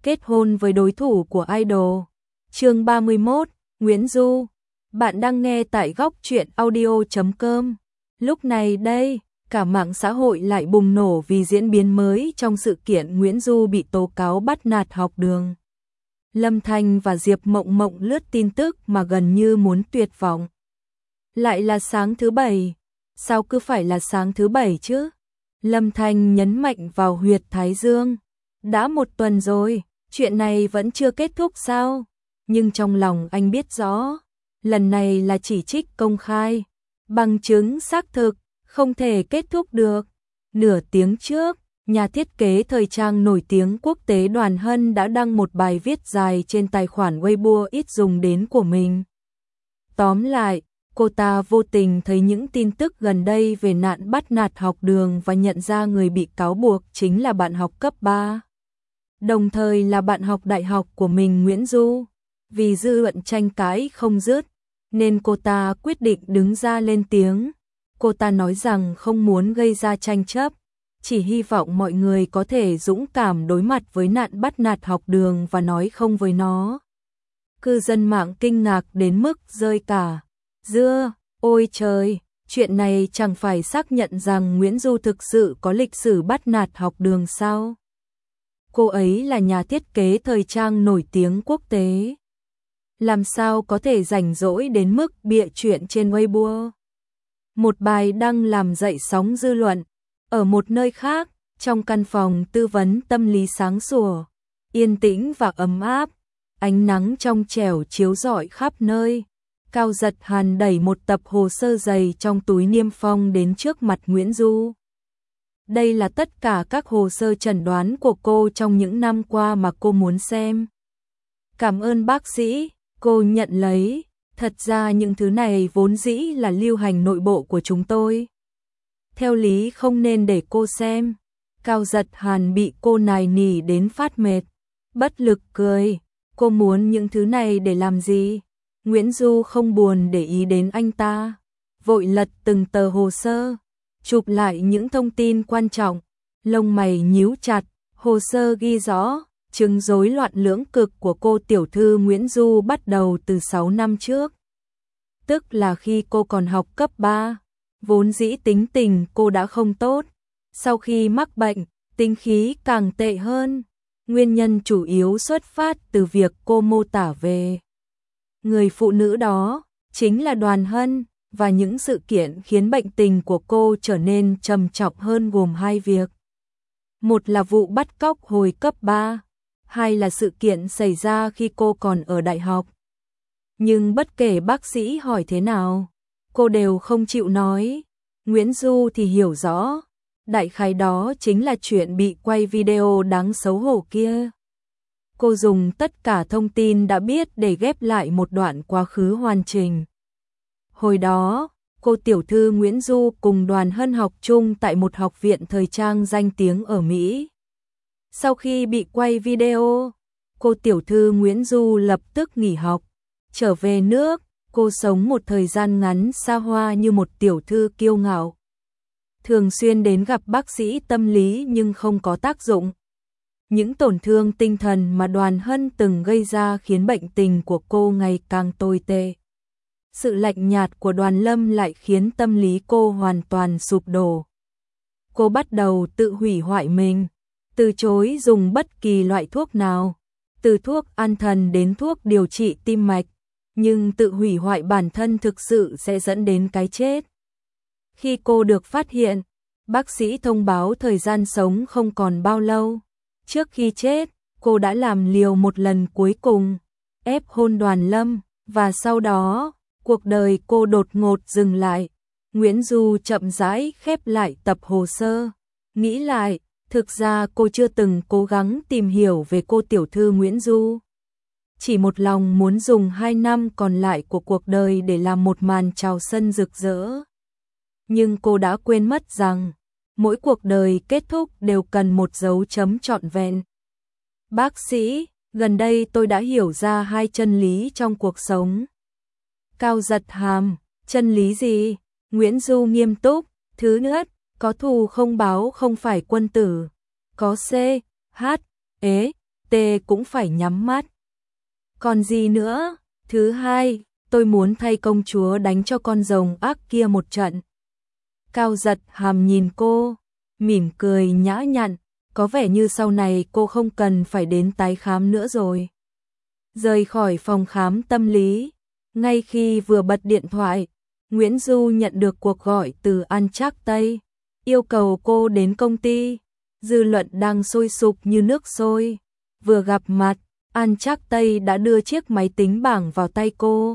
kết hôn với đối thủ của idol. Chương 31, Nguyễn Du. Bạn đang nghe tại góc truyện audio.com. Lúc này đây, cả mạng xã hội lại bùng nổ vì diễn biến mới trong sự kiện Nguyễn Du bị tố cáo bắt nạt học đường. Lâm Thành và Diệp Mộng Mộng lướt tin tức mà gần như muốn tuyệt vọng. Lại là sáng thứ Bảy. Sao cứ phải là sáng thứ Bảy chứ? Lâm Thành nhấn mạnh vào huyệt thái dương. Đã một tuần rồi, chuyện này vẫn chưa kết thúc sao? Nhưng trong lòng anh biết rõ, lần này là chỉ trích công khai, bằng chứng xác thực, không thể kết thúc được. Nửa tiếng trước, nhà thiết kế thời trang nổi tiếng quốc tế Đoàn Hân đã đăng một bài viết dài trên tài khoản Weibo ít dùng đến của mình. Tóm lại, cô ta vô tình thấy những tin tức gần đây về nạn bắt nạt học đường và nhận ra người bị cáo buộc chính là bạn học cấp 3. Đồng thời là bạn học đại học của mình Nguyễn Du. Vì dư luận tranh cãi không dứt, nên cô ta quyết định đứng ra lên tiếng. Cô ta nói rằng không muốn gây ra tranh chấp, chỉ hy vọng mọi người có thể dũng cảm đối mặt với nạn bắt nạt học đường và nói không với nó. Cư dân mạng kinh ngạc đến mức rơi cả dưa. Ôi trời, chuyện này chẳng phải xác nhận rằng Nguyễn Du thực sự có lịch sử bắt nạt học đường sao? Cô ấy là nhà thiết kế thời trang nổi tiếng quốc tế. Làm sao có thể rảnh rỗi đến mức bịa chuyện trên Weibo? Một bài đăng làm dậy sóng dư luận. Ở một nơi khác, trong căn phòng tư vấn tâm lý sáng sủa, yên tĩnh và ấm áp, ánh nắng trong trẻo chiếu rọi khắp nơi. Cao Giật Hàn đẩy một tập hồ sơ dày trong túi niêm phong đến trước mặt Nguyễn Du. Đây là tất cả các hồ sơ chẩn đoán của cô trong những năm qua mà cô muốn xem. Cảm ơn bác sĩ, cô nhận lấy. Thật ra những thứ này vốn dĩ là lưu hành nội bộ của chúng tôi. Theo lý không nên để cô xem. Cao Giật Hàn bị cô nài nỉ đến phát mệt. Bất lực cười. Cô muốn những thứ này để làm gì? Nguyễn Du không buồn để ý đến anh ta. Vội lật từng tờ hồ sơ, chụp lại những thông tin quan trọng. Lông mày nhíu chặt. Hồ sơ ghi rõ chứng rối loạn lưỡng cực của cô tiểu thư Nguyễn Du bắt đầu từ 6 năm trước. Tức là khi cô còn học cấp 3. Vốn dĩ tính tình cô đã không tốt. Sau khi mắc bệnh, tính khí càng tệ hơn. Nguyên nhân chủ yếu xuất phát từ việc cô mô tả về người phụ nữ đó, chính là Đoàn Hân, và những sự kiện khiến bệnh tình của cô trở nên trầm trọng hơn gồm hai việc. Một là vụ bắt cóc hồi cấp 3, hai là sự kiện xảy ra khi cô còn ở đại học. Nhưng bất kể bác sĩ hỏi thế nào, cô đều không chịu nói. Nguyễn Du thì hiểu rõ, đại khái đó chính là chuyện bị quay video đáng xấu hổ kia. Cô dùng tất cả thông tin đã biết để ghép lại một đoạn quá khứ hoàn chỉnh. Hồi đó, cô tiểu thư Nguyễn Du cùng Đoàn Hân học chung tại một học viện thời trang danh tiếng ở Mỹ. Sau khi bị quay video, cô tiểu thư Nguyễn Du lập tức nghỉ học, trở về nước. Cô sống một thời gian ngắn xa hoa như một tiểu thư kiêu ngạo. Thường xuyên đến gặp bác sĩ tâm lý nhưng không có tác dụng. Những tổn thương tinh thần mà Đoàn Hân từng gây ra khiến bệnh tình của cô ngày càng tồi tệ. Sự lạnh nhạt của Đoàn Lâm lại khiến tâm lý cô hoàn toàn sụp đổ. Cô bắt đầu tự hủy hoại mình, từ chối dùng bất kỳ loại thuốc nào, từ thuốc an thần đến thuốc điều trị tim mạch, nhưng tự hủy hoại bản thân thực sự sẽ dẫn đến cái chết. Khi cô được phát hiện, bác sĩ thông báo thời gian sống không còn bao lâu. Trước khi chết, cô đã làm liều một lần cuối cùng, ép hôn Đoàn Lâm, và sau đó, cuộc đời cô đột ngột dừng lại. Nguyễn Du chậm rãi khép lại tập hồ sơ, nghĩ lại, thực ra cô chưa từng cố gắng tìm hiểu về cô tiểu thư Nguyễn Du. Chỉ một lòng muốn dùng 2 năm còn lại của cuộc đời để làm một màn chào sân rực rỡ. Nhưng cô đã quên mất rằng, mỗi cuộc đời kết thúc đều cần một dấu chấm trọn vẹn. Bác sĩ, gần đây tôi đã hiểu ra 2 chân lý trong cuộc sống. Cao Giật Hàm, chân lý gì? Nguyễn Du nghiêm túc. Thứ nhất, có thù không báo không phải quân tử. Có C, H, tê cũng phải nhắm mắt. Còn gì nữa? Thứ hai, tôi muốn thay công chúa đánh cho con rồng ác kia một trận. Cao giật hàm nhìn cô, mỉm cười nhã nhặn, có vẻ như sau này cô không cần phải đến tái khám nữa rồi. Rời khỏi phòng khám tâm lý, ngay khi vừa bật điện thoại, Nguyễn Du nhận được cuộc gọi từ An Trác Tây, yêu cầu cô đến công ty. Dư luận đang sôi sục như nước sôi. Vừa gặp mặt, An Trác Tây đã đưa chiếc máy tính bảng vào tay cô.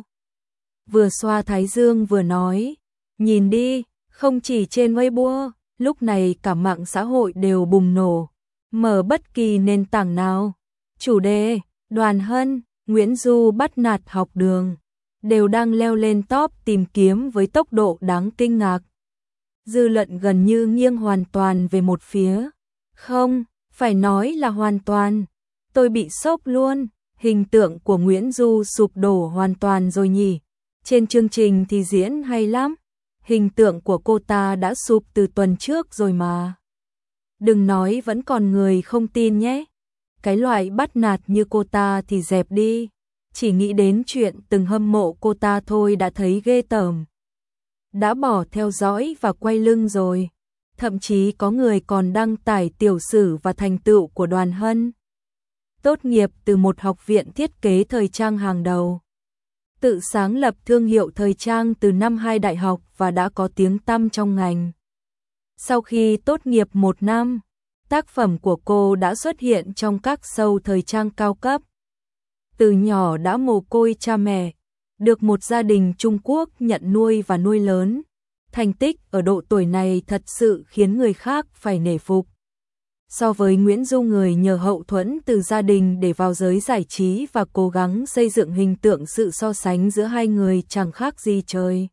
Vừa xoa thái dương vừa nói, nhìn đi, không chỉ trên Weibo, lúc này cả mạng xã hội đều bùng nổ. Mở bất kỳ nền tảng nào. Chủ đề, Đoàn Hân, Nguyễn Du bắt nạt học đường, đều đang leo lên top tìm kiếm với tốc độ đáng kinh ngạc. Dư luận gần như nghiêng hoàn toàn về một phía. Không, phải nói là hoàn toàn. Tôi bị sốc luôn, hình tượng của Nguyễn Du sụp đổ hoàn toàn rồi nhỉ. Trên chương trình thì diễn hay lắm, hình tượng của cô ta đã sụp từ tuần trước rồi mà. Đừng nói vẫn còn người không tin nhé. Cái loại bắt nạt như cô ta thì dẹp đi. Chỉ nghĩ đến chuyện từng hâm mộ cô ta thôi đã thấy ghê tởm. Đã bỏ theo dõi và quay lưng rồi. Thậm chí có người còn đăng tải tiểu sử và thành tựu của Đoàn Hân. Tốt nghiệp từ một học viện thiết kế thời trang hàng đầu. Tự sáng lập thương hiệu thời trang từ năm 2 đại học và đã có tiếng tăm trong ngành. Sau khi tốt nghiệp 1 năm, tác phẩm của cô đã xuất hiện trong các show thời trang cao cấp. Từ nhỏ đã mồ côi cha mẹ, được một gia đình Trung Quốc nhận nuôi và nuôi lớn. Thành tích ở độ tuổi này thật sự khiến người khác phải nể phục. So với Nguyễn Du, người nhờ hậu thuẫn từ gia đình để vào giới giải trí và cố gắng xây dựng hình tượng, sự so sánh giữa hai người chẳng khác gì trời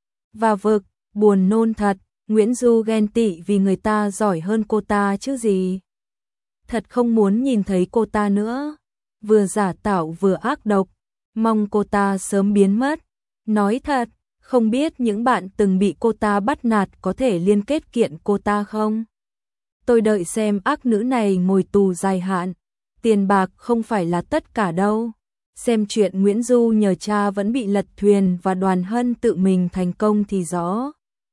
và vực. Buồn nôn thật, Nguyễn Du ghen tị vì người ta giỏi hơn cô ta chứ gì. Thật không muốn nhìn thấy cô ta nữa. Vừa giả tạo vừa ác độc, mong cô ta sớm biến mất. Nói thật, không biết những bạn từng bị cô ta bắt nạt có thể liên kết kiện cô ta không? Tôi đợi xem ác nữ này ngồi tù dài hạn. Tiền bạc không phải là tất cả đâu. Xem chuyện Nguyễn Du nhờ cha vẫn bị lật thuyền và Đoàn Hân tự mình thành công thì rõ.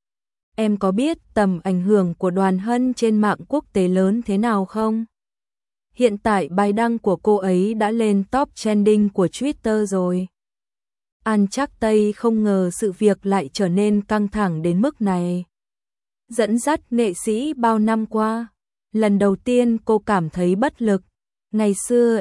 Em có biết tầm ảnh hưởng của Đoàn Hân trên mạng quốc tế lớn thế nào không? Hiện tại bài đăng của cô ấy đã lên top trending của Twitter rồi. An Trác Tây không ngờ sự việc lại trở nên căng thẳng đến mức này. Dẫn dắt nghệ sĩ bao năm qua, lần đầu tiên cô cảm thấy bất lực. Ngày xưa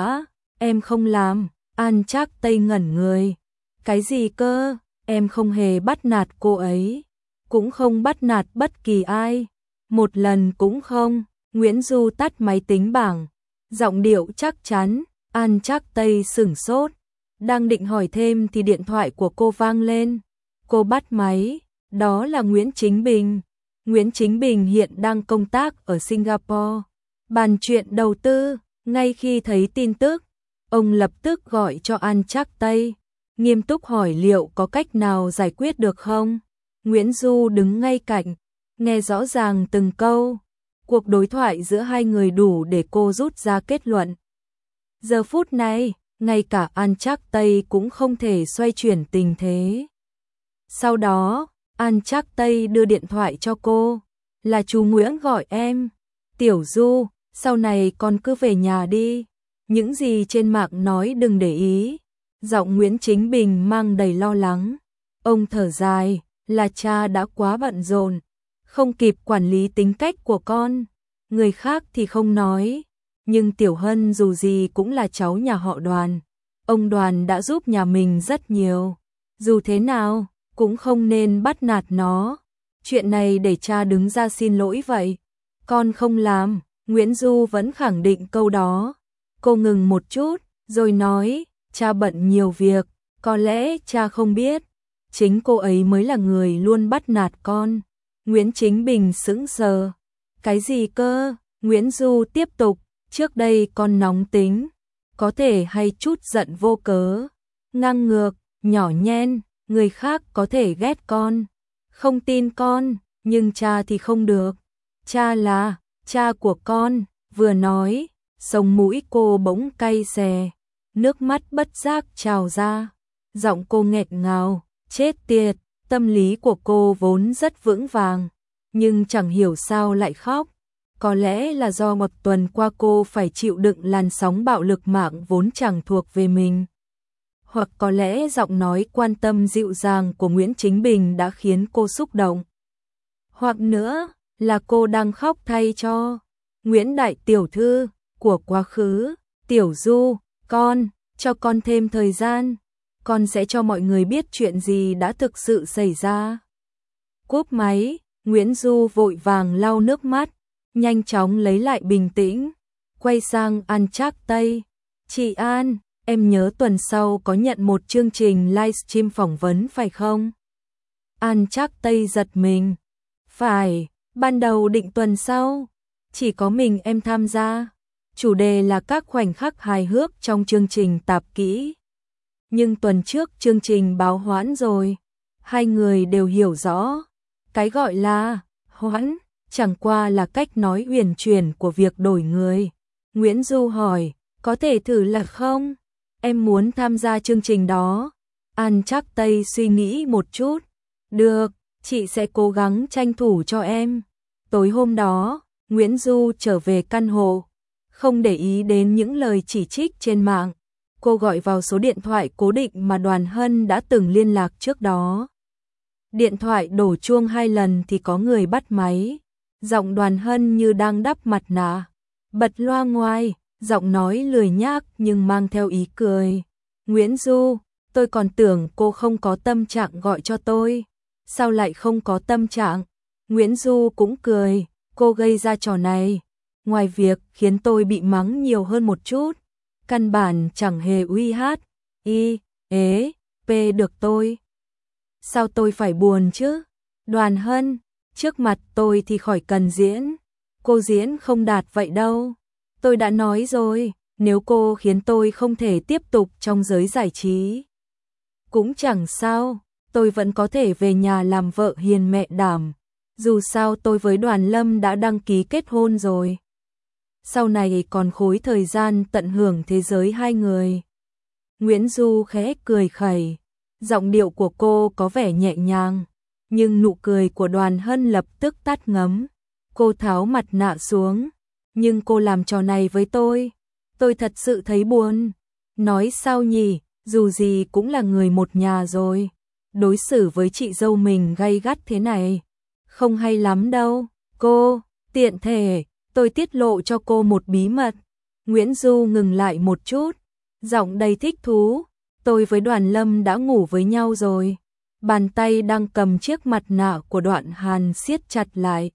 em không làm. An Trác Tây ngẩn người. Cái gì cơ? Em không hề bắt nạt cô ấy, cũng không bắt nạt bất kỳ ai, một lần cũng không. Nguyễn Du tắt máy tính bảng, giọng điệu chắc chắn. An Trác Tây sửng sốt, đang định hỏi thêm thì điện thoại của cô vang lên. Cô bắt máy, đó là Nguyễn Chính Bình. Nguyễn Chính Bình hiện đang công tác ở Singapore, bàn chuyện đầu tư. Ngay khi thấy tin tức, ông lập tức gọi cho An Trác Tây, nghiêm túc hỏi liệu có cách nào giải quyết được không. Nguyễn Du đứng ngay cạnh, nghe rõ ràng từng câu. Cuộc đối thoại giữa hai người đủ để cô rút ra kết luận. Giờ phút này, ngay cả An Trác Tây cũng không thể xoay chuyển tình thế. Sau đó, An Trác Tây đưa điện thoại cho cô. Là chú Nguyễn gọi em. Tiểu Du, sau này con cứ về nhà đi. Những gì trên mạng nói đừng để ý. Giọng Nguyễn Chính Bình mang đầy lo lắng. Ông thở dài, là cha đã quá bận rộn, không kịp quản lý tính cách của con. Người khác thì không nói, nhưng Tiểu Hân dù gì cũng là cháu nhà họ Đoàn. Ông Đoàn đã giúp nhà mình rất nhiều. Dù thế nào, cũng không nên bắt nạt nó. Chuyện này để cha đứng ra xin lỗi vậy. Con không làm. Nguyễn Du vẫn khẳng định câu đó. Cô ngừng một chút, rồi nói, cha bận nhiều việc, có lẽ cha không biết. Chính cô ấy mới là người luôn bắt nạt con. Nguyễn Chính Bình sững sờ. Cái gì cơ? Nguyễn Du tiếp tục, trước đây con nóng tính, có thể hay chút giận vô cớ, ngang ngược, nhỏ nhen, người khác có thể ghét con, không tin con, nhưng cha thì không được. Cha là cha của con. Vừa nói, Sống mũi cô bỗng cay xè, nước mắt bất giác trào ra. Giọng cô nghẹn ngào, chết tiệt, tâm lý của cô vốn rất vững vàng, nhưng chẳng hiểu sao lại khóc. Có lẽ là do một tuần qua cô phải chịu đựng làn sóng bạo lực mạng vốn chẳng thuộc về mình. Hoặc có lẽ giọng nói quan tâm dịu dàng của Nguyễn Chính Bình đã khiến cô xúc động. Hoặc nữa là cô đang khóc thay cho Nguyễn Đại Tiểu Thư của quá khứ. Tiểu Du, cho con thêm thời gian. Con sẽ cho mọi người biết chuyện gì đã thực sự xảy ra. Cúp máy, Nguyễn Du vội vàng lau nước mắt, nhanh chóng lấy lại bình tĩnh, quay sang An Trác Tây. Chị An, em nhớ tuần sau có nhận một chương trình livestream phỏng vấn phải không? An Trác Tây giật mình. Phải, ban đầu định tuần sau, chỉ có mình em tham gia. Chủ đề là các khoảnh khắc hài hước trong chương trình tạp kỹ. Nhưng tuần trước chương trình báo hoãn rồi. Hai người đều hiểu rõ. Cái gọi là hoãn chẳng qua là cách nói uyển chuyển của việc đổi người. Nguyễn Du hỏi, có thể thử là không? Em muốn tham gia chương trình đó. An Trác Tây suy nghĩ một chút. Được, chị sẽ cố gắng tranh thủ cho em. Tối hôm đó, Nguyễn Du trở về căn hộ, không để ý đến những lời chỉ trích trên mạng. Cô gọi vào số điện thoại cố định mà Đoàn Hân đã từng liên lạc trước đó. Điện thoại đổ chuông 2 lần thì có người bắt máy. Giọng Đoàn Hân như đang đắp mặt nạ, bật loa ngoài, giọng nói lười nhác nhưng mang theo ý cười. Nguyễn Du, tôi còn tưởng cô không có tâm trạng gọi cho tôi. Sao lại không có tâm trạng? Nguyễn Du cũng cười, cô gây ra trò này. Ngoài việc khiến tôi bị mắng nhiều hơn một chút, căn bản chẳng hề uy hát, được tôi. Sao tôi phải buồn chứ? Đoàn Hân, trước mặt tôi thì khỏi cần diễn. Cô diễn không đạt vậy đâu. Tôi đã nói rồi, nếu cô khiến tôi không thể tiếp tục trong giới giải trí, cũng chẳng sao, tôi vẫn có thể về nhà làm vợ hiền mẹ đảm. Dù sao tôi với Đoàn Lâm đã đăng ký kết hôn rồi. Sau này còn khối thời gian tận hưởng thế giới hai người. Nguyễn Du khẽ cười khẩy, giọng điệu của cô có vẻ nhẹ nhàng, nhưng nụ cười của Đoàn Hân lập tức tắt ngấm. Cô tháo mặt nạ xuống, nhưng cô làm trò này với tôi thật sự thấy buồn. Nói sao nhỉ, dù gì cũng là người một nhà rồi. Đối xử với chị dâu mình gay gắt thế này, không hay lắm đâu. Cô, tiện thể, tôi tiết lộ cho cô một bí mật. Nguyễn Du ngừng lại một chút, giọng đầy thích thú. Tôi với Đoàn Lâm đã ngủ với nhau rồi. Bàn tay đang cầm chiếc mặt nạ của Đoạn Hàn siết chặt lại.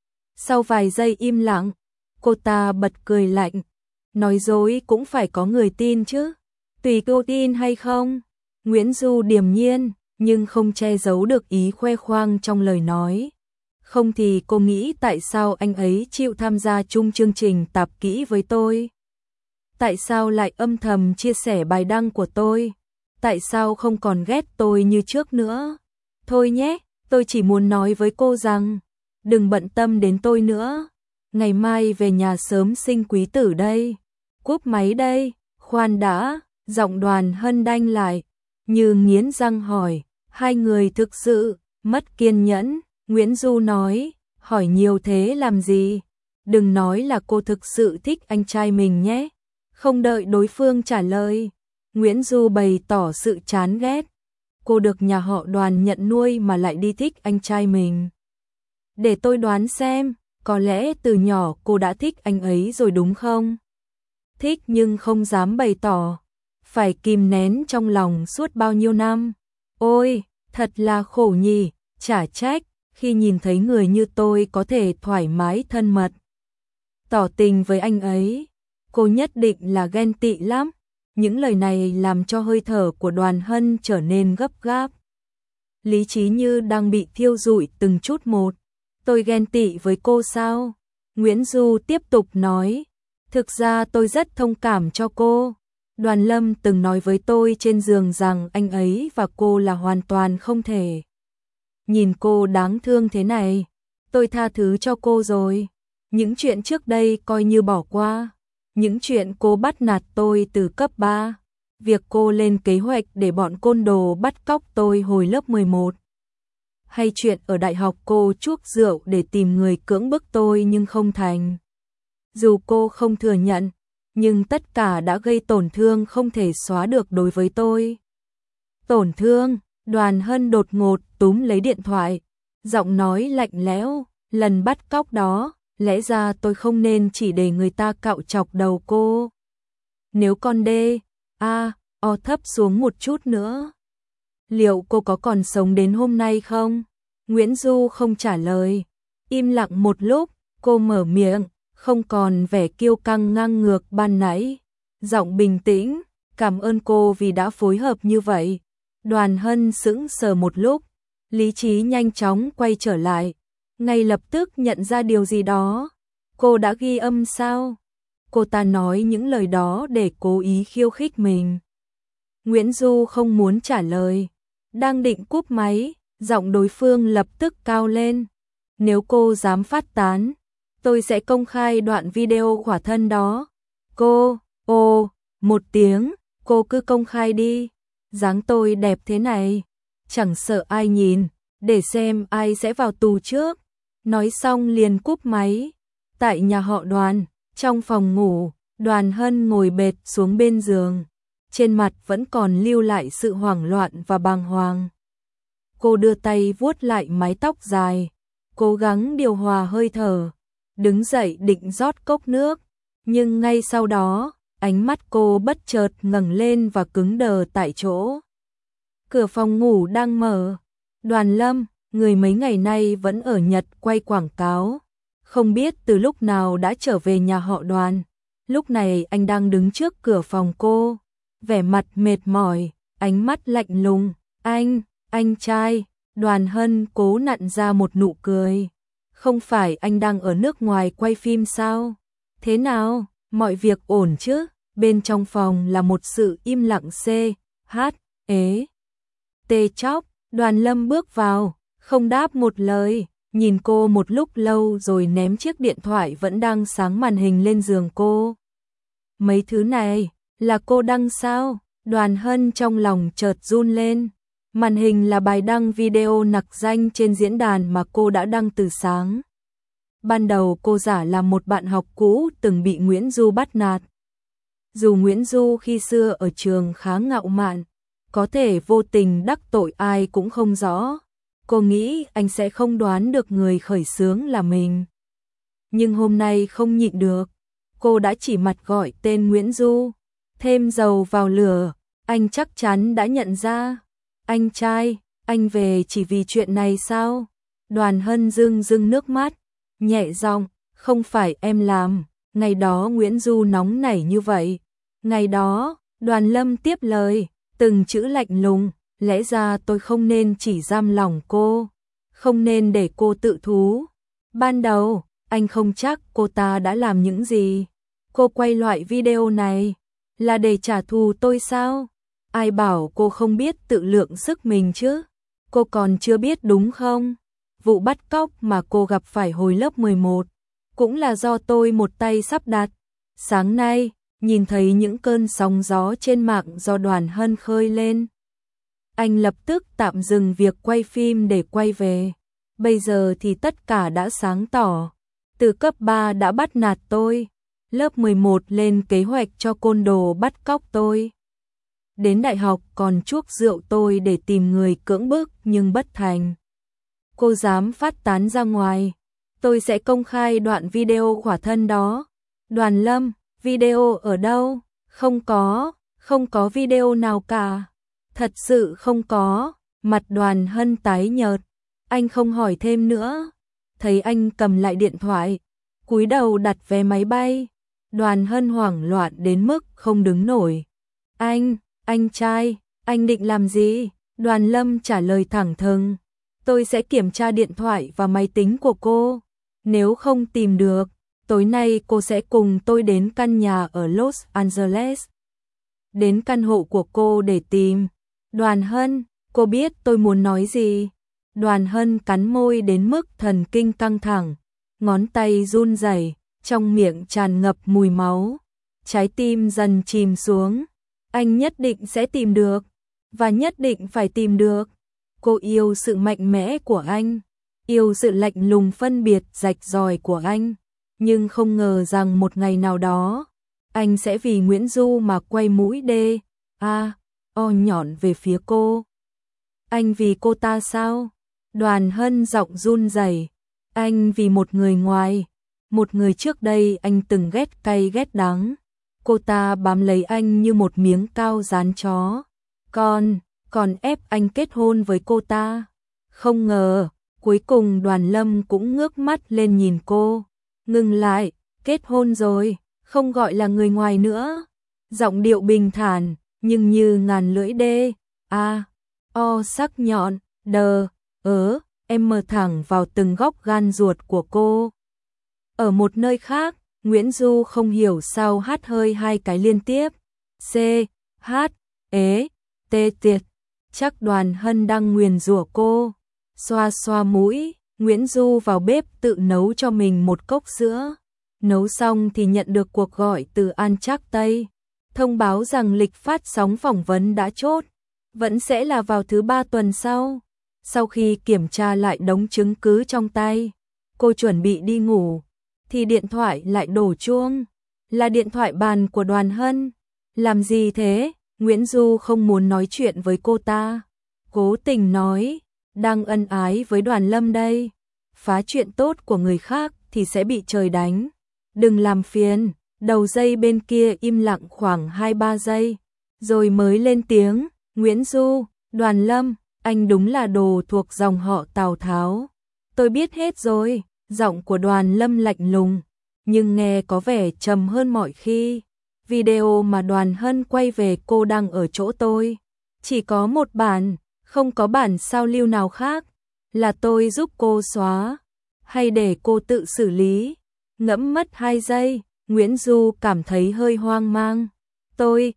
Sau vài giây im lặng, cô ta bật cười lạnh. Nói dối cũng phải có người tin chứ. Tùy cô tin hay không. Nguyễn Du điềm nhiên, nhưng không che giấu được ý khoe khoang trong lời nói. Không thì cô nghĩ tại sao anh ấy chịu tham gia chung chương trình tạp kỹ với tôi? Tại sao lại âm thầm chia sẻ bài đăng của tôi? Tại sao không còn ghét tôi như trước nữa? Thôi nhé, tôi chỉ muốn nói với cô rằng, đừng bận tâm đến tôi nữa. Ngày mai về nhà sớm sinh quý tử đây. Cúp máy đây, khoan đã, giọng Đoàn Hân đanh lại, như nghiến răng hỏi, hai người thực sự mất kiên nhẫn. Nguyễn Du nói, hỏi nhiều thế làm gì? Đừng nói là cô thực sự thích anh trai mình nhé. Không đợi đối phương trả lời, Nguyễn Du bày tỏ sự chán ghét. Cô được nhà họ Đoàn nhận nuôi mà lại đi thích anh trai mình. Để tôi đoán xem, có lẽ từ nhỏ cô đã thích anh ấy rồi đúng không? Thích nhưng không dám bày tỏ, phải kìm nén trong lòng suốt bao nhiêu năm. Ôi, thật là khổ nhỉ, chả trách, khi nhìn thấy người như tôi có thể thoải mái thân mật tỏ tình với anh ấy. Cô nhất định là ghen tị lắm. Những lời này làm cho hơi thở của Đoàn Hân trở nên gấp gáp. Lý trí như đang bị thiêu rụi từng chút một. Tôi ghen tị với cô sao? Nguyễn Du tiếp tục nói. Thực ra tôi rất thông cảm cho cô. Đoàn Lâm từng nói với tôi trên giường rằng anh ấy và cô là hoàn toàn không thể. Nhìn cô đáng thương thế này, tôi tha thứ cho cô rồi. Những chuyện trước đây coi như bỏ qua. những chuyện cô bắt nạt tôi từ cấp 3, việc cô lên kế hoạch để bọn côn đồ bắt cóc tôi hồi lớp 11, hay chuyện ở đại học cô chuốc rượu để tìm người cưỡng bức tôi nhưng không thành. Dù cô không thừa nhận, nhưng tất cả đã gây tổn thương không thể xóa được đối với tôi. Tổn thương, Đoàn Hân đột ngột túm lấy điện thoại, giọng nói lạnh lẽo, lần bắt cóc đó, lẽ ra tôi không nên chỉ để người ta cạo chọc đầu cô. Nếu con thấp xuống một chút nữa, liệu cô có còn sống đến hôm nay không? Nguyễn Du không trả lời, im lặng một lúc, cô mở miệng, không còn vẻ kiêu căng ngang ngược ban nãy, giọng bình tĩnh, cảm ơn cô vì đã phối hợp như vậy. Đoàn Hân sững sờ một lúc, lý trí nhanh chóng quay trở lại, ngay lập tức nhận ra điều gì đó. Cô đã ghi âm sao? Cô ta nói những lời đó để cố ý khiêu khích mình. Nguyễn Du không muốn trả lời, đang định cúp máy, giọng đối phương lập tức cao lên. Nếu cô dám phát tán, tôi sẽ công khai đoạn video khỏa thân đó. Một tiếng, cô cứ công khai đi. Dáng tôi đẹp thế này, chẳng sợ ai nhìn, để xem ai sẽ vào tù trước. Nói xong liền cúp máy. Tại nhà họ Đoàn, trong phòng ngủ, Đoàn Hân ngồi bệt xuống bên giường. Trên mặt vẫn còn lưu lại sự hoảng loạn và bàng hoàng. Cô đưa tay vuốt lại mái tóc dài, cố gắng điều hòa hơi thở, đứng dậy định rót cốc nước. Nhưng ngay sau đó, ánh mắt cô bất chợt ngẩng lên và cứng đờ tại chỗ. Cửa phòng ngủ đang mở. Đoàn Lâm, người mấy ngày nay vẫn ở Nhật quay quảng cáo, không biết từ lúc nào đã trở về nhà họ Đoàn. Lúc này anh đang đứng trước cửa phòng cô, vẻ mặt mệt mỏi, ánh mắt lạnh lùng. Anh trai, Đoàn Hân cố nặn ra một nụ cười. Không phải anh đang ở nước ngoài quay phim sao? Thế nào, mọi việc ổn chứ? Bên trong phòng là một sự im lặng chóc. Đoàn Lâm bước vào, không đáp một lời, nhìn cô một lúc lâu rồi ném chiếc điện thoại vẫn đang sáng màn hình lên giường cô. Mấy thứ này, là cô đăng sao? Đoàn Hân trong lòng chợt run lên. Màn hình là bài đăng video nặc danh trên diễn đàn mà cô đã đăng từ sáng. Ban đầu cô giả là một bạn học cũ từng bị Nguyễn Du bắt nạt. Dù Nguyễn Du khi xưa ở trường khá ngạo mạn, có thể vô tình đắc tội ai cũng không rõ. Cô nghĩ anh sẽ không đoán được người khởi xướng là mình. Nhưng hôm nay không nhịn được, cô đã chỉ mặt gọi tên Nguyễn Du. Thêm dầu vào lửa, anh chắc chắn đã nhận ra. Anh trai, anh về chỉ vì chuyện này sao? Đoàn Hân rưng nước mắt, nhẹ giọng, không phải em làm. Ngày đó Nguyễn Du nóng nảy như vậy. Ngày đó, Đoàn Lâm tiếp lời, từng chữ lạnh lùng, lẽ ra tôi không nên chỉ giam lỏng cô, không nên để cô tự thú. Ban đầu, anh không chắc cô ta đã làm những gì. Cô quay loại video này là để trả thù tôi sao? Ai bảo cô không biết tự lượng sức mình chứ? Cô còn chưa biết đúng không? Vụ bắt cóc mà cô gặp phải hồi lớp 11 cũng là do tôi một tay sắp đặt. Sáng nay, nhìn thấy những cơn sóng gió trên mạng do Đoàn Hân khơi lên, anh lập tức tạm dừng việc quay phim để quay về. Bây giờ thì tất cả đã sáng tỏ. Từ cấp 3 đã bắt nạt tôi, lớp 11 lên kế hoạch cho côn đồ bắt cóc tôi. Đến đại học còn chuốc rượu tôi để tìm người cưỡng bức nhưng bất thành. Cô dám phát tán ra ngoài, tôi sẽ công khai đoạn video khỏa thân đó. Đoàn Lâm, video ở đâu? Không có video nào cả. Thật sự không có. Mặt Đoàn Hân tái nhợt. Anh không hỏi thêm nữa. Thấy anh cầm lại điện thoại, cúi đầu đặt vé máy bay. Đoàn Hân hoảng loạn đến mức không đứng nổi. Anh trai, anh định làm gì? Đoàn Lâm trả lời thẳng thừng. Tôi sẽ kiểm tra điện thoại và máy tính của cô. Nếu không tìm được, tối nay cô sẽ cùng tôi đến căn nhà ở Los Angeles. Đến căn hộ của cô để tìm. Đoàn Hân, cô biết tôi muốn nói gì? Đoàn Hân cắn môi đến mức thần kinh căng thẳng, ngón tay run rẩy, trong miệng tràn ngập mùi máu. trái tim dần chìm xuống. Anh nhất định sẽ tìm được, và nhất định phải tìm được. Cô yêu sự mạnh mẽ của anh, yêu sự lạnh lùng phân biệt rạch ròi của anh, nhưng không ngờ rằng một ngày nào đó, anh sẽ vì Nguyễn Du mà quay mũi nhọn về phía cô. Anh vì cô ta sao? Đoàn Hân giọng run rẩy. Anh vì một người ngoài, một người trước đây anh từng ghét cay ghét đắng. Cô ta bám lấy anh như một miếng cao rán chó. Còn ép anh kết hôn với cô ta. Không ngờ, cuối cùng Đoàn Lâm cũng ngước mắt lên nhìn cô. Ngừng lại, kết hôn rồi, không gọi là người ngoài nữa. Giọng điệu bình thản, nhưng như ngàn lưỡi đê. Sắc nhọn, em mờ thẳng vào từng góc gan ruột của cô. Ở một nơi khác, Nguyễn Du không hiểu sao hát hơi hai cái liên tiếp. Tiệt. Chắc Đoàn Hân đang nguyền rủa cô. Xoa xoa mũi, Nguyễn Du vào bếp tự nấu cho mình một cốc sữa. Nấu xong thì nhận được cuộc gọi từ An Trác Tây. Thông báo rằng lịch phát sóng phỏng vấn đã chốt. Vẫn sẽ là vào thứ 3 tuần sau. Sau khi kiểm tra lại đống chứng cứ trong tay, cô chuẩn bị đi ngủ, thì điện thoại lại đổ chuông. Là điện thoại bàn của Đoàn Hân. Làm gì thế? Nguyễn Du không muốn nói chuyện với cô ta. Cố tình nói, đang ân ái với Đoàn Lâm đây. Phá chuyện tốt của người khác thì sẽ bị trời đánh. Đừng làm phiền. Đầu dây bên kia im lặng khoảng 2-3 giây, rồi mới lên tiếng. Nguyễn Du, Đoàn Lâm, anh đúng là đồ thuộc dòng họ Tào Tháo. Tôi biết hết rồi. Giọng của Đoàn Lâm lạnh lùng, nhưng nghe có vẻ trầm hơn mọi khi. Video mà Đoàn Hân quay về cô đang ở chỗ tôi. Chỉ có một bản, không có bản sao lưu nào khác. Là tôi giúp cô xóa, hay để cô tự xử lý? Ngẫm mất 2 giây, Nguyễn Du cảm thấy hơi hoang mang. Tôi,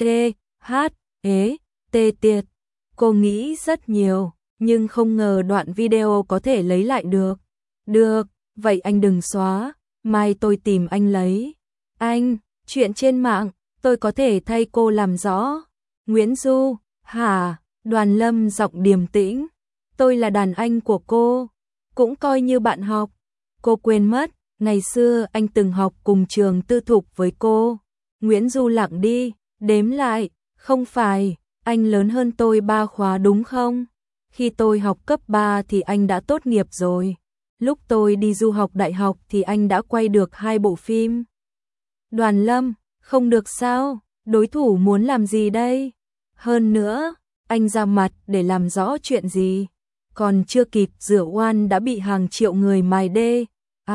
tiệt. Cô nghĩ rất nhiều, nhưng không ngờ đoạn video có thể lấy lại được. Được, vậy anh đừng xóa, mai tôi tìm anh lấy. Anh, chuyện trên mạng, tôi có thể thay cô làm rõ. Nguyễn Du, hả? Đoàn Lâm giọng điềm tĩnh. Tôi là đàn anh của cô, cũng coi như bạn học. Cô quên mất, ngày xưa anh từng học cùng trường tư thục với cô. Nguyễn Du lặng đi, đếm lại, không phải, anh lớn hơn tôi 3 khóa đúng không? Khi tôi học cấp 3 thì anh đã tốt nghiệp rồi. Lúc tôi đi du học đại học thì anh đã quay được 2 bộ phim. Đoàn Lâm, không được sao? Đối thủ muốn làm gì đây? Hơn nữa, anh ra mặt để làm rõ chuyện gì? Còn chưa kịp rửa oan đã bị hàng triệu người mài đê.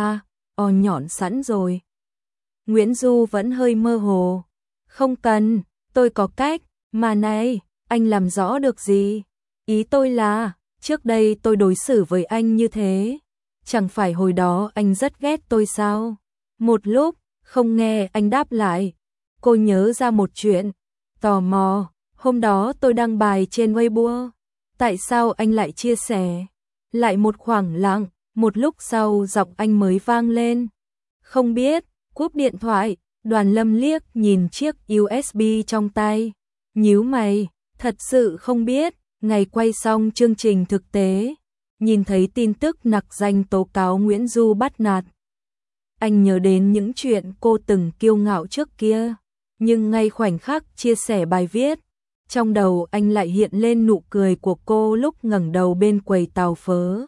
Nhọn sẵn rồi. Nguyễn Du vẫn hơi mơ hồ. Không cần, tôi có cách. Mà này, anh làm rõ được gì? Ý tôi là, trước đây tôi đối xử với anh như thế. Chẳng phải hồi đó anh rất ghét tôi sao? Một lúc, không nghe anh đáp lại. Cô nhớ ra một chuyện. Tò mò, hôm đó tôi đăng bài trên Weibo. Tại sao anh lại chia sẻ? Lại một khoảng lặng, một lúc sau giọng anh mới vang lên. Không biết, cúp điện thoại, Đoàn Lâm liếc nhìn chiếc USB trong tay. Nhíu mày, thật sự không biết. Ngày quay xong chương trình thực tế, nhìn thấy tin tức nặc danh tố cáo Nguyễn Du bắt nạt. Anh nhớ đến những chuyện cô từng kiêu ngạo trước kia, nhưng ngay khoảnh khắc chia sẻ bài viết, trong đầu anh lại hiện lên nụ cười của cô lúc ngẩng đầu bên quầy tàu phớ.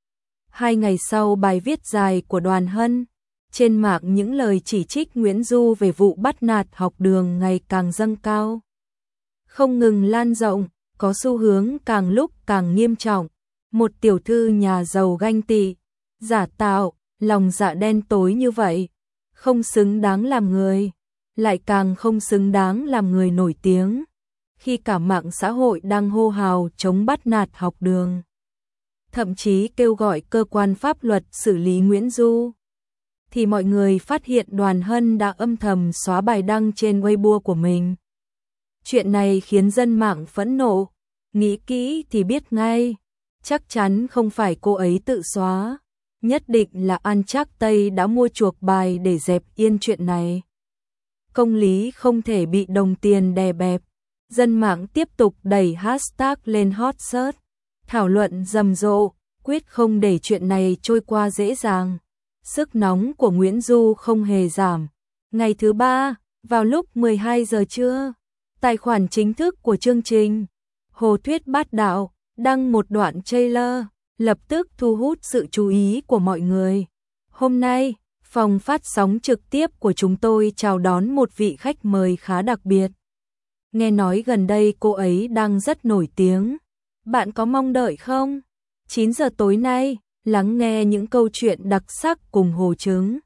2 ngày sau bài viết dài của Đoàn Hân, trên mạng những lời chỉ trích Nguyễn Du về vụ bắt nạt học đường ngày càng dâng cao. Không ngừng lan rộng, có xu hướng càng lúc càng nghiêm trọng. Một tiểu thư nhà giàu ganh tị, giả tạo, lòng dạ đen tối như vậy, không xứng đáng làm người, lại càng không xứng đáng làm người nổi tiếng. Khi cả mạng xã hội đang hô hào chống bắt nạt học đường, thậm chí kêu gọi cơ quan pháp luật xử lý Nguyễn Du, thì mọi người phát hiện Đoàn Hân đã âm thầm xóa bài đăng trên Weibo của mình. Chuyện này khiến dân mạng phẫn nộ, nghĩ kỹ thì biết ngay, chắc chắn không phải cô ấy tự xóa, nhất định là An Trác Tây đã mua chuộc bài để dẹp yên chuyện này. công lý không thể bị đồng tiền đè bẹp. Dân mạng tiếp tục đẩy hashtag lên hot search, thảo luận rầm rộ, quyết không để chuyện này trôi qua dễ dàng. Sức nóng của Nguyễn Du không hề giảm. Ngày thứ ba, vào lúc 12 giờ trưa, tài khoản chính thức của chương trình Hồ Thuyết Bát Đạo đăng một đoạn trailer, lập tức thu hút sự chú ý của mọi người. Hôm nay, phòng phát sóng trực tiếp của chúng tôi chào đón một vị khách mời khá đặc biệt. Nghe nói gần đây cô ấy đang rất nổi tiếng. Bạn có mong đợi không? 9 giờ tối nay, lắng nghe những câu chuyện đặc sắc cùng Hồ Trứng.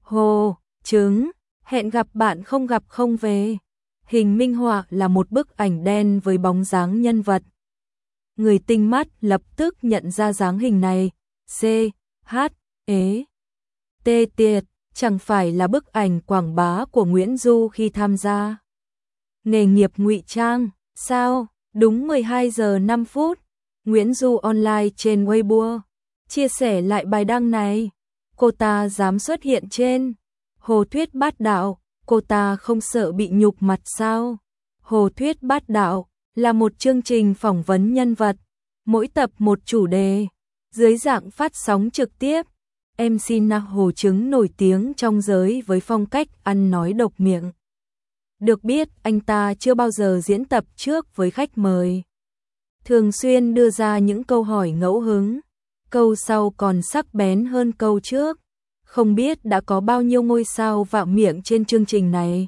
Hồ Trứng, hẹn gặp bạn không gặp không về. Hình minh họa là một bức ảnh đen với bóng dáng nhân vật. Người tinh mắt lập tức nhận ra dáng hình này. C, H, E, T tiệt, chẳng phải là bức ảnh quảng bá của Nguyễn Du khi tham gia nghề nghiệp ngụy trang, sao? Đúng 12 giờ 5 phút, Nguyễn Du online trên Weibo chia sẻ lại bài đăng này. Cô ta dám xuất hiện trên Hồ Thuyết Bát Đạo, cô ta không sợ bị nhục mặt sao? Hồ Thuyết Bát Đạo là một chương trình phỏng vấn nhân vật, mỗi tập một chủ đề, dưới dạng phát sóng trực tiếp. MC Hồ Trứng nổi tiếng trong giới với phong cách ăn nói độc miệng. Được biết, anh ta chưa bao giờ diễn tập trước với khách mời. Thường xuyên đưa ra những câu hỏi ngẫu hứng, câu sau còn sắc bén hơn câu trước. Không biết đã có bao nhiêu ngôi sao vạo miệng trên chương trình này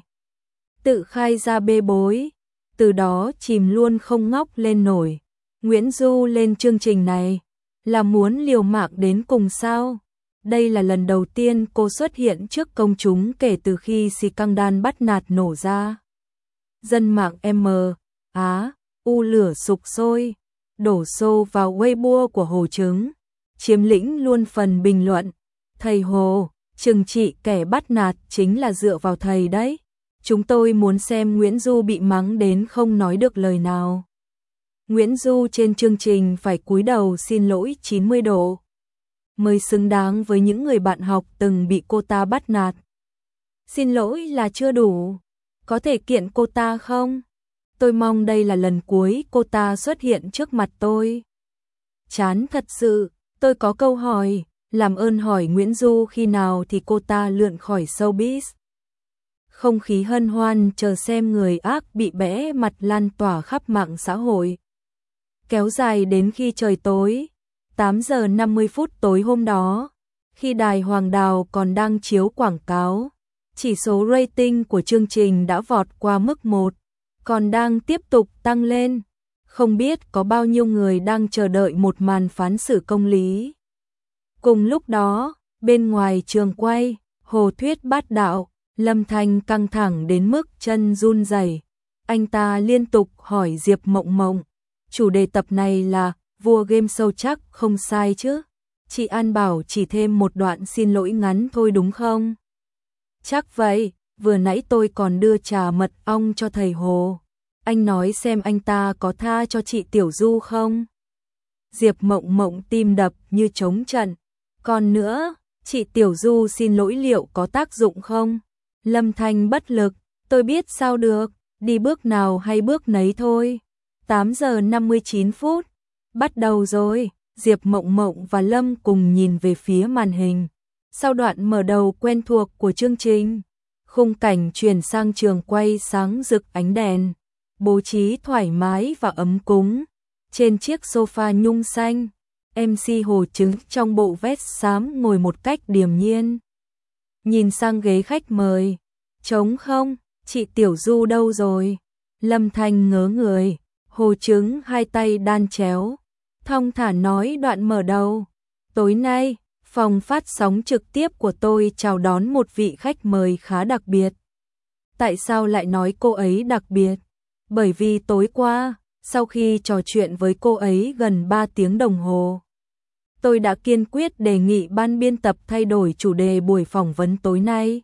tự khai ra bê bối, từ đó chìm luôn không ngóc lên nổi. Nguyễn Du lên chương trình này là muốn liều mạng đến cùng sao? Đây là lần đầu tiên cô xuất hiện trước công chúng kể từ khi scandal bắt nạt nổ ra. Dân mạng U lửa sục sôi, đổ xô vào Weibo của Hồ Trứng, chiếm lĩnh luôn phần bình luận. Thầy Hồ, trừng trị kẻ bắt nạt chính là dựa vào thầy đấy. Chúng tôi muốn xem Nguyễn Du bị mắng đến không nói được lời nào. Nguyễn Du trên chương trình phải cúi đầu xin lỗi 90 độ mới xứng đáng với những người bạn học từng bị cô ta bắt nạt. Xin lỗi là chưa đủ, có thể kiện cô ta không? Tôi mong đây là lần cuối cô ta xuất hiện trước mặt tôi. Chán thật sự, tôi có câu hỏi, làm ơn hỏi Nguyễn Du khi nào thì cô ta lượn khỏi showbiz. Không khí hân hoan chờ xem người ác bị bẽ mặt lan tỏa khắp mạng xã hội. Kéo dài đến khi trời tối, 8 giờ 50 phút tối hôm đó, khi đài Hoàng Đào còn đang chiếu quảng cáo, chỉ số rating của chương trình đã vọt qua mức 1, còn đang tiếp tục tăng lên. Không biết có bao nhiêu người đang chờ đợi một màn phán xử công lý. Cùng lúc đó, bên ngoài trường quay, Hồ Thuyết Bát Đạo, Lâm Thanh căng thẳng đến mức chân run rẩy. Anh ta liên tục hỏi Diệp Mộng Mộng, chủ đề tập này là vua game show chắc không sai chứ? Chị An bảo chỉ thêm một đoạn xin lỗi ngắn thôi đúng không? Chắc vậy, vừa nãy tôi còn đưa trà mật ong cho thầy Hồ. Anh nói xem anh ta có tha cho chị Tiểu Du không? Diệp Mộng Mộng tim đập như trống trận. Còn nữa, chị Tiểu Du xin lỗi liệu có tác dụng không? Lâm Thanh bất lực, tôi biết sao được, đi bước nào hay bước nấy thôi. 8 giờ 59 phút, bắt đầu rồi. Diệp Mộng Mộng và Lâm cùng nhìn về phía màn hình. Sau đoạn mở đầu quen thuộc của chương trình, khung cảnh chuyển sang trường quay sáng rực ánh đèn, bố trí thoải mái và ấm cúng. Trên chiếc sofa nhung xanh, MC Hồ Trứng trong bộ vest xám ngồi một cách điềm nhiên. Nhìn sang ghế khách mời, trống không, chị Tiểu Du đâu rồi? Lâm Thanh ngớ người, Hồ Trứng hai tay đan chéo, thong thả nói đoạn mở đầu. Tối nay, phòng phát sóng trực tiếp của tôi chào đón một vị khách mời khá đặc biệt. Tại sao lại nói cô ấy đặc biệt? Bởi vì tối qua, sau khi trò chuyện với cô ấy gần 3 tiếng đồng hồ, tôi đã kiên quyết đề nghị ban biên tập thay đổi chủ đề buổi phỏng vấn tối nay.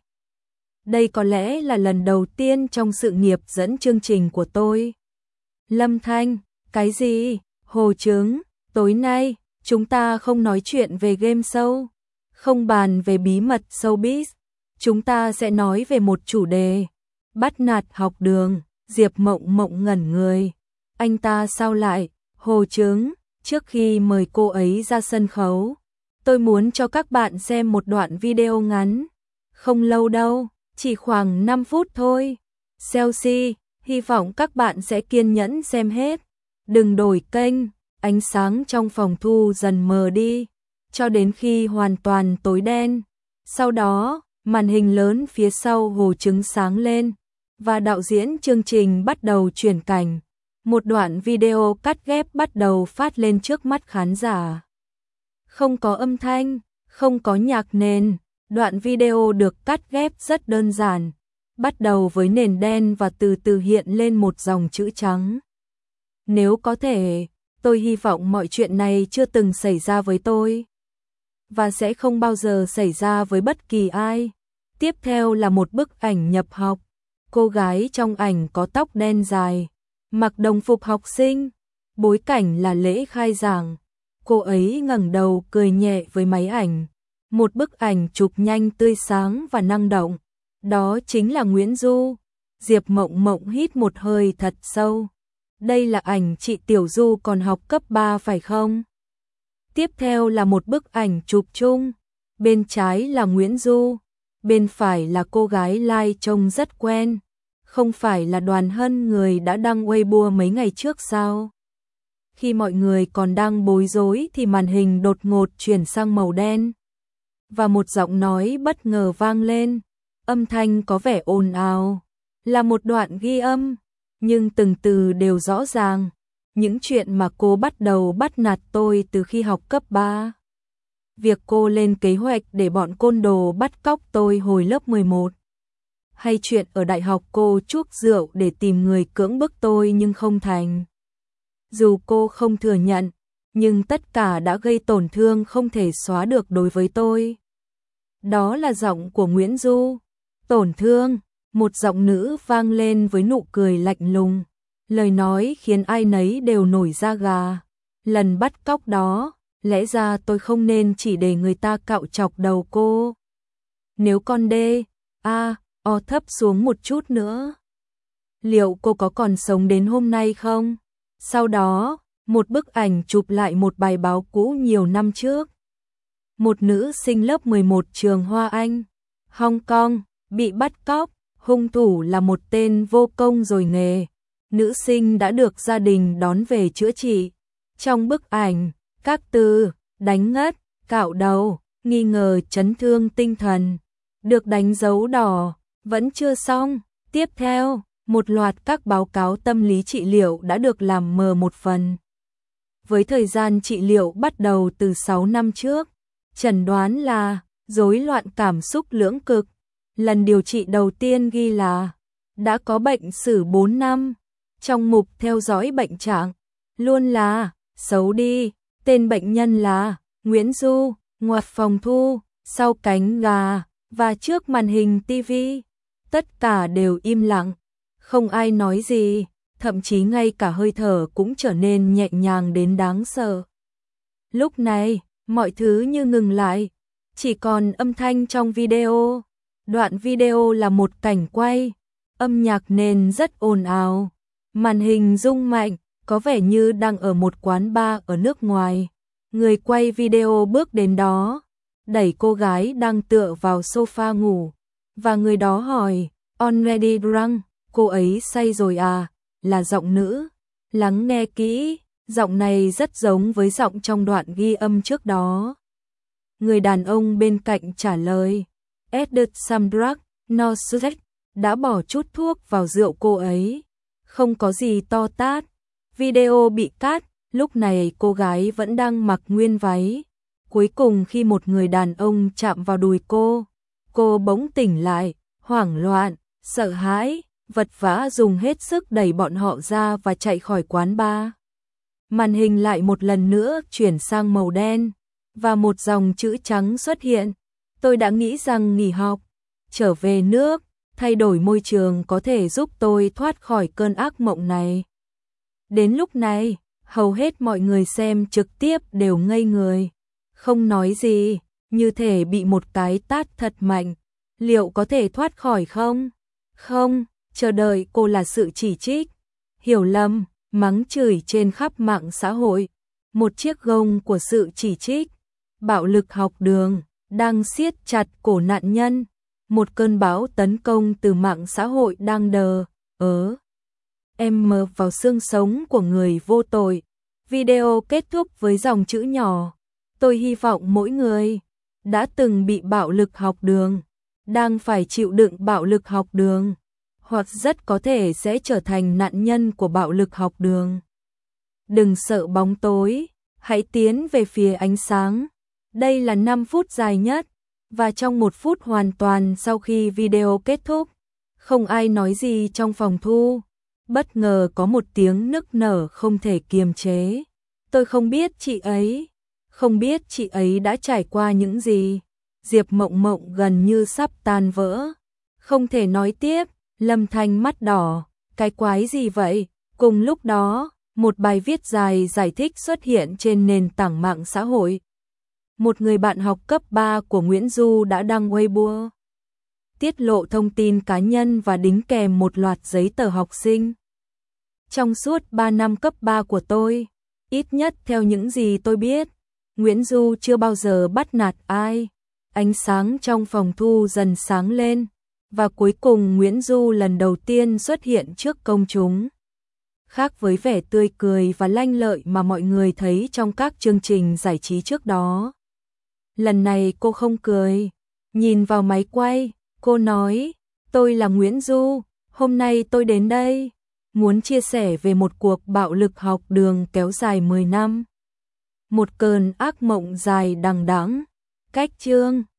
Đây có lẽ là lần đầu tiên trong sự nghiệp dẫn chương trình của tôi. Lâm Thanh, cái gì? Hồ Trứng, tối nay, chúng ta không nói chuyện về game show, không bàn về bí mật showbiz, chúng ta sẽ nói về một chủ đề. Bắt nạt học đường, Diệp Mộng Mộng ngẩn người. Anh ta sao lại, hồ chứng, trước khi mời cô ấy ra sân khấu. Tôi muốn cho các bạn xem một đoạn video ngắn. Không lâu đâu, chỉ khoảng 5 phút thôi. Selfie, hy vọng các bạn sẽ kiên nhẫn xem hết. Đừng đổi kênh, ánh sáng trong phòng thu dần mờ đi, cho đến khi hoàn toàn tối đen. Sau đó, màn hình lớn phía sau hồ chứng sáng lên, và đạo diễn chương trình bắt đầu chuyển cảnh. Một đoạn video cắt ghép bắt đầu phát lên trước mắt khán giả. Không có âm thanh, không có nhạc nền, đoạn video được cắt ghép rất đơn giản, bắt đầu với nền đen và từ từ hiện lên một dòng chữ trắng. Nếu có thể, tôi hy vọng mọi chuyện này chưa từng xảy ra với tôi, và sẽ không bao giờ xảy ra với bất kỳ ai. Tiếp theo là một bức ảnh nhập học. Cô gái trong ảnh có tóc đen dài, mặc đồng phục học sinh, bối cảnh là lễ khai giảng. Cô ấy ngẩng đầu cười nhẹ với máy ảnh. Một bức ảnh chụp nhanh tươi sáng và năng động. Đó chính là Nguyễn Du. Diệp Mộng Mộng hít một hơi thật sâu. Đây là ảnh chị Tiểu Du còn học cấp 3 phải không? Tiếp theo là một bức ảnh chụp chung. Bên trái là Nguyễn Du, bên phải là cô gái lai trông rất quen. Không phải là Đoàn Hân người đã đăng Weibo mấy ngày trước sao? Khi mọi người còn đang bối rối thì màn hình đột ngột chuyển sang màu đen. Và một giọng nói bất ngờ vang lên. Âm thanh có vẻ ồn ào. Là một đoạn ghi âm, nhưng từng từ đều rõ ràng. Những chuyện mà cô bắt đầu bắt nạt tôi từ khi học cấp 3. Việc cô lên kế hoạch để bọn côn đồ bắt cóc tôi hồi lớp 11. Hay chuyện ở đại học cô chuốc rượu để tìm người cưỡng bức tôi nhưng không thành. Dù cô không thừa nhận, nhưng tất cả đã gây tổn thương không thể xóa được đối với tôi. Đó là giọng của Nguyễn Du. Tổn thương, một giọng nữ vang lên với nụ cười lạnh lùng. Lời nói khiến ai nấy đều nổi da gà. Lần bắt cóc đó, lẽ ra tôi không nên chỉ để người ta cạo chọc đầu cô. Nếu con o thấp xuống một chút nữa, liệu cô có còn sống đến hôm nay không? Sau đó, một bức ảnh chụp lại một bài báo cũ nhiều năm trước. Một nữ sinh lớp 11 trường Hoa Anh, Hong Kong, bị bắt cóc, hung thủ là một tên vô công rồi nghề. Nữ sinh đã được gia đình đón về chữa trị. Trong bức ảnh, các từ đánh ngất, cạo đầu, nghi ngờ chấn thương tinh thần được đánh dấu đỏ. Vẫn chưa xong, tiếp theo, một loạt các báo cáo tâm lý trị liệu đã được làm mờ một phần. Với thời gian trị liệu bắt đầu từ 6 năm trước, chẩn đoán là rối loạn cảm xúc lưỡng cực. Lần điều trị đầu tiên ghi là đã có bệnh sử 4 năm. Trong mục theo dõi bệnh trạng, luôn là xấu đi. Tên bệnh nhân là Nguyễn Du, ngoặc phòng thu, sau cánh gà và trước màn hình TV. Tất cả đều im lặng, không ai nói gì, thậm chí ngay cả hơi thở cũng trở nên nhẹ nhàng đến đáng sợ. Lúc này, mọi thứ như ngừng lại, chỉ còn âm thanh trong video. Đoạn video là một cảnh quay, âm nhạc nền rất ồn ào, màn hình rung mạnh, có vẻ như đang ở một quán bar ở nước ngoài. Người quay video bước đến đó, đẩy cô gái đang tựa vào sofa ngủ, và người đó hỏi, "Already drunk?" Cô ấy say rồi à? Là giọng nữ. Lắng nghe kỹ, giọng này rất giống với giọng trong đoạn ghi âm trước đó. Người đàn ông bên cạnh trả lời, "Added some drug, no suspect." Đã bỏ chút thuốc vào rượu cô ấy. Không có gì to tát. Video bị cắt, lúc này cô gái vẫn đang mặc nguyên váy. Cuối cùng khi một người đàn ông chạm vào đùi cô bỗng tỉnh lại, hoảng loạn, sợ hãi, vật vã dùng hết sức đẩy bọn họ ra và chạy khỏi quán bar. Màn hình lại một lần nữa chuyển sang màu đen, và một dòng chữ trắng xuất hiện. Tôi đã nghĩ rằng nghỉ học, trở về nước, thay đổi môi trường có thể giúp tôi thoát khỏi cơn ác mộng này. Đến lúc này, hầu hết mọi người xem trực tiếp đều ngây người, không nói gì, như thể bị một cái tát thật mạnh. Liệu có thể thoát khỏi không? Không, chờ đợi cô là sự chỉ trích, hiểu lầm, mắng chửi trên khắp mạng xã hội. Một chiếc gông của sự chỉ trích, bạo lực học đường đang siết chặt cổ nạn nhân. Một cơn bão tấn công từ mạng xã hội đang em mờ vào xương sống của người vô tội. Video kết thúc với dòng chữ nhỏ: tôi hy vọng mỗi người đã từng bị bạo lực học đường, đang phải chịu đựng bạo lực học đường, hoặc rất có thể sẽ trở thành nạn nhân của bạo lực học đường. Đừng sợ bóng tối, hãy tiến về phía ánh sáng. Đây là 5 phút dài nhất, và trong 1 phút hoàn toàn sau khi video kết thúc, không ai nói gì trong phòng thu. Bất ngờ có một tiếng nức nở không thể kiềm chế. Tôi không biết chị ấy đã trải qua những gì. Diệp Mộng Mộng gần như sắp tan vỡ. Không thể nói tiếp, Lâm Thanh mắt đỏ, cái quái gì vậy? Cùng lúc đó, một bài viết dài giải thích xuất hiện trên nền tảng mạng xã hội. Một người bạn học cấp 3 của Nguyễn Du đã đăng Weibo, tiết lộ thông tin cá nhân và đính kèm một loạt giấy tờ học sinh. Trong suốt 3 năm cấp 3 của tôi, ít nhất theo những gì tôi biết, Nguyễn Du chưa bao giờ bắt nạt ai. Ánh sáng trong phòng thu dần sáng lên, và cuối cùng Nguyễn Du lần đầu tiên xuất hiện trước công chúng. Khác với vẻ tươi cười và lanh lợi mà mọi người thấy trong các chương trình giải trí trước đó. Lần này cô không cười. Nhìn vào máy quay, cô nói, tôi là Nguyễn Du, hôm nay tôi đến đây, muốn chia sẻ về một cuộc bạo lực học đường kéo dài 10 năm. Một cơn ác mộng dài đằng đẵng. Cách chương